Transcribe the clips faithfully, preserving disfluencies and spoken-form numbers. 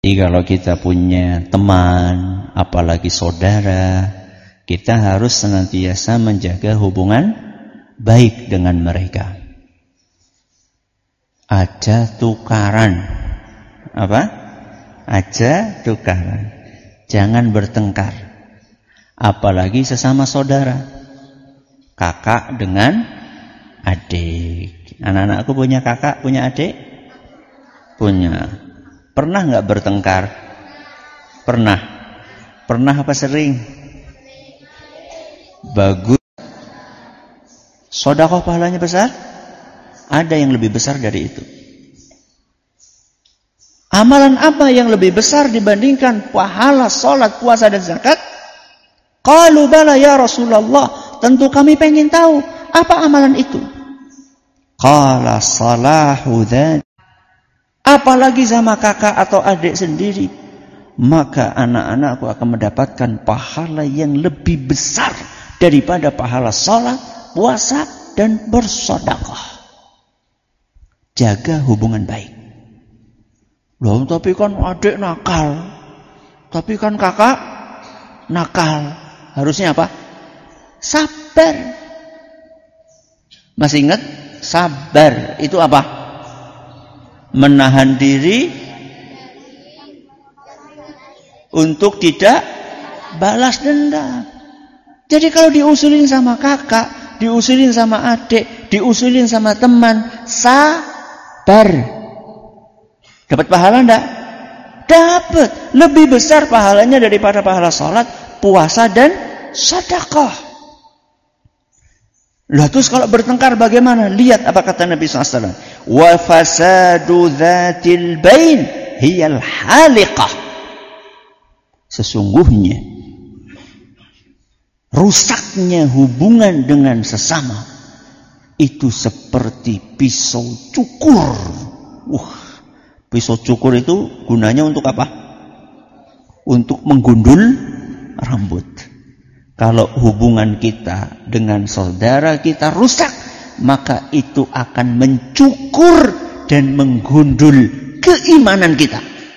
Jadi kalau kita punya teman, apalagi saudara, kita harus senantiasa menjaga hubungan baik dengan mereka. Aja tukaran. Apa? Aja tukaran. Jangan bertengkar. Apalagi sesama saudara. Kakak dengan adik. Anak-anakku punya kakak, punya adik? Punya. Pernah nggak bertengkar? Pernah. Pernah apa sering? Bagus. Sedekah pahalanya besar? Ada yang lebih besar dari itu. Amalan apa yang lebih besar dibandingkan pahala salat, puasa dan zakat? Qalu bala ya Rasulullah. Tentu kami pengen tahu apa amalan itu. Qala salahu dzat. Apalagi sama kakak atau adik sendiri, maka anak-anakku akan mendapatkan pahala yang lebih besar daripada pahala salat, puasa dan bersedekah. Jaga hubungan baik. Loh, tapi kan adik nakal, tapi kan kakak nakal. Harusnya apa? Sabar. Masih ingat? Sabar itu apa? Menahan diri untuk tidak balas dendam. Jadi kalau diusulin sama kakak, diusulin sama adik, diusulin sama teman, sabar. Dapat pahala enggak? Dapat. Lebih besar pahalanya daripada pahala salat, puasa dan sedekah. Lah terus kalau bertengkar bagaimana? Lihat apa kata Nabi shallallahu alaihi wasallam. Wa fasadu dzatil bain hiyal haliqah. Sesungguhnya rusaknya hubungan dengan sesama itu seperti pisau cukur. Wah, pisau cukur itu gunanya untuk apa? Untuk menggundul rambut. Kalau hubungan kita dengan saudara kita rusak, maka itu akan mencukur dan menggundul keimanan kita.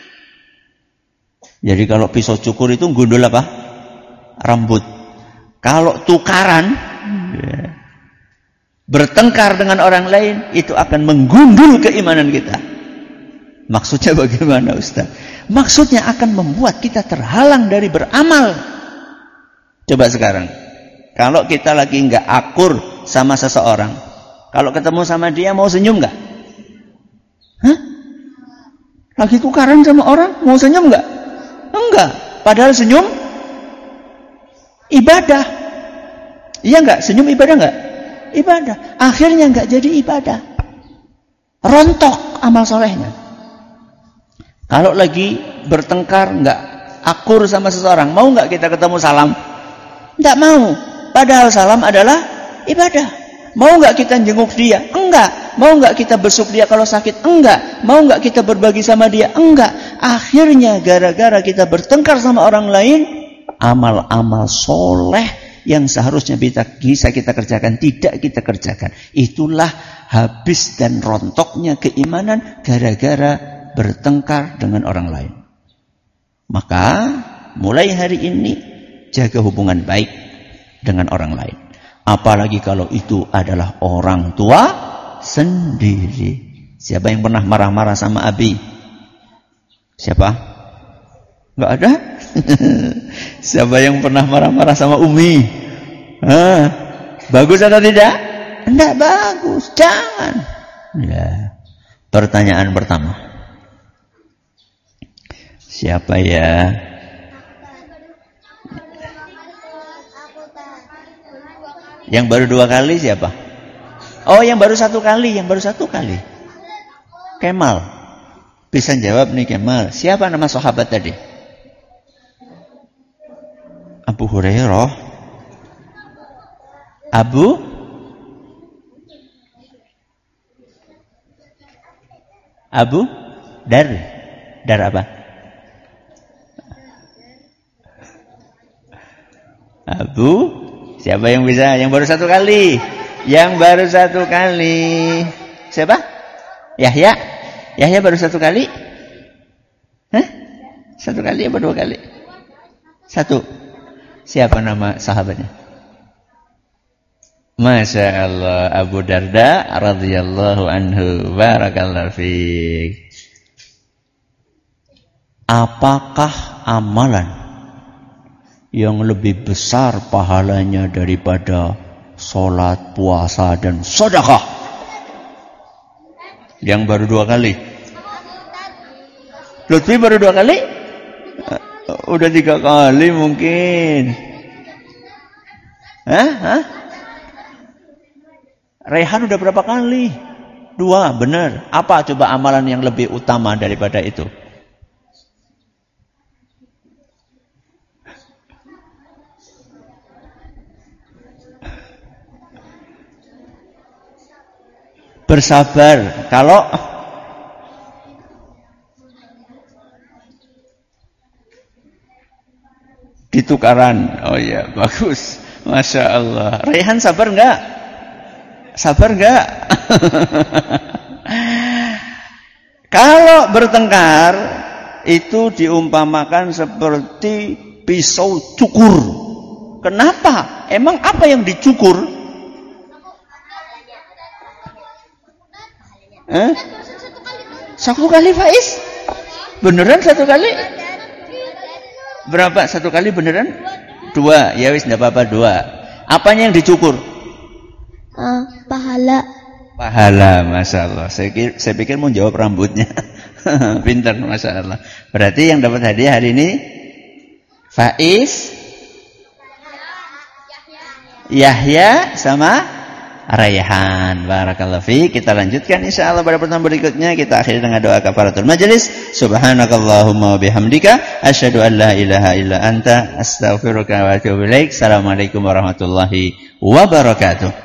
Jadi kalau pisau cukur itu gundul apa? Rambut. Kalau tukaran, ya, bertengkar dengan orang lain, itu akan menggundul keimanan kita. Maksudnya bagaimana, Ustaz? Maksudnya akan membuat kita terhalang dari beramal. Coba sekarang, kalau kita lagi nggak akur sama seseorang, kalau ketemu sama dia mau senyum nggak? Hah? Lagi tukaran sama orang mau senyum nggak? Enggak. Padahal senyum ibadah. Iya nggak? Senyum ibadah nggak? Ibadah. Akhirnya nggak jadi ibadah. Rontok amal solehnya. Kalau lagi bertengkar nggak akur sama seseorang, mau nggak kita ketemu salam? Tidak mau. Padahal salam adalah ibadah. Mau nggak kita jenguk dia? Enggak. Mau nggak kita besuk dia kalau sakit? Enggak. Mau nggak kita berbagi sama dia? Enggak. Akhirnya gara-gara kita bertengkar sama orang lain, amal-amal soleh yang seharusnya bisa kita kerjakan tidak kita kerjakan. Itulah habis dan rontoknya keimanan gara-gara bertengkar dengan orang lain. Maka mulai hari ini jaga hubungan baik dengan orang lain. Apalagi kalau itu adalah orang tua sendiri. Siapa yang pernah marah-marah sama Abi? Siapa? Enggak ada? Siapa yang pernah marah-marah sama Umi? Hah? Bagus atau tidak? Enggak bagus. Jangan. Ya. Pertanyaan pertama. Siapa ya? Yang baru dua kali siapa? Oh, yang baru satu kali, yang baru satu kali. Kemal. Bisa jawab nih Kemal. Siapa nama sahabat tadi? Abu Hurairah. Abu Abu Dar. Dar apa? Abu, siapa yang bisa? Yang baru satu kali. Yang baru satu kali. Siapa? Yahya. Yahya baru satu kali. Hah? Satu kali apa dua kali? Satu. Siapa nama sahabatnya? Masya Allah, Abu Darda radhiyallahu anhu. Barakallahu fiik. Apakah amalan yang lebih besar pahalanya daripada sholat, puasa, dan sedekah? Yang baru dua kali. Lutfi baru dua kali? Udah tiga kali mungkin. Hah? Hah? Rehan udah berapa kali? Dua, benar. Apa coba amalan yang lebih utama daripada itu? Bersabar. Kalau ditukaran. Oh iya, bagus. Masya Allah. Rehan sabar enggak? Sabar enggak? Kalau bertengkar, itu diumpamakan seperti pisau cukur. Kenapa? Emang apa yang dicukur? Eh? Satu kali Faiz? Beneran satu kali? Berapa? Satu kali beneran? Dua. Ya wis, enggak apa-apa, dua. Apanya yang dicukur? Uh, pahala. Pahala, Masya Allah. Saya, kira, saya pikir mau jawab rambutnya. Pintar, Masya Allah. Berarti yang dapat hadiah hari ini Faiz, Yahya sama Raihan. Barakallahu fi. Kita lanjutkan insyaallah pada pertemuan berikutnya. Kita akhiri dengan doa kafaratul majelis. Subhanakallahumma wa bihamdika asyhadu an la ilaha illa anta astaghfiruka wa atubu ilaik. Assalamualaikum warahmatullahi wabarakatuh.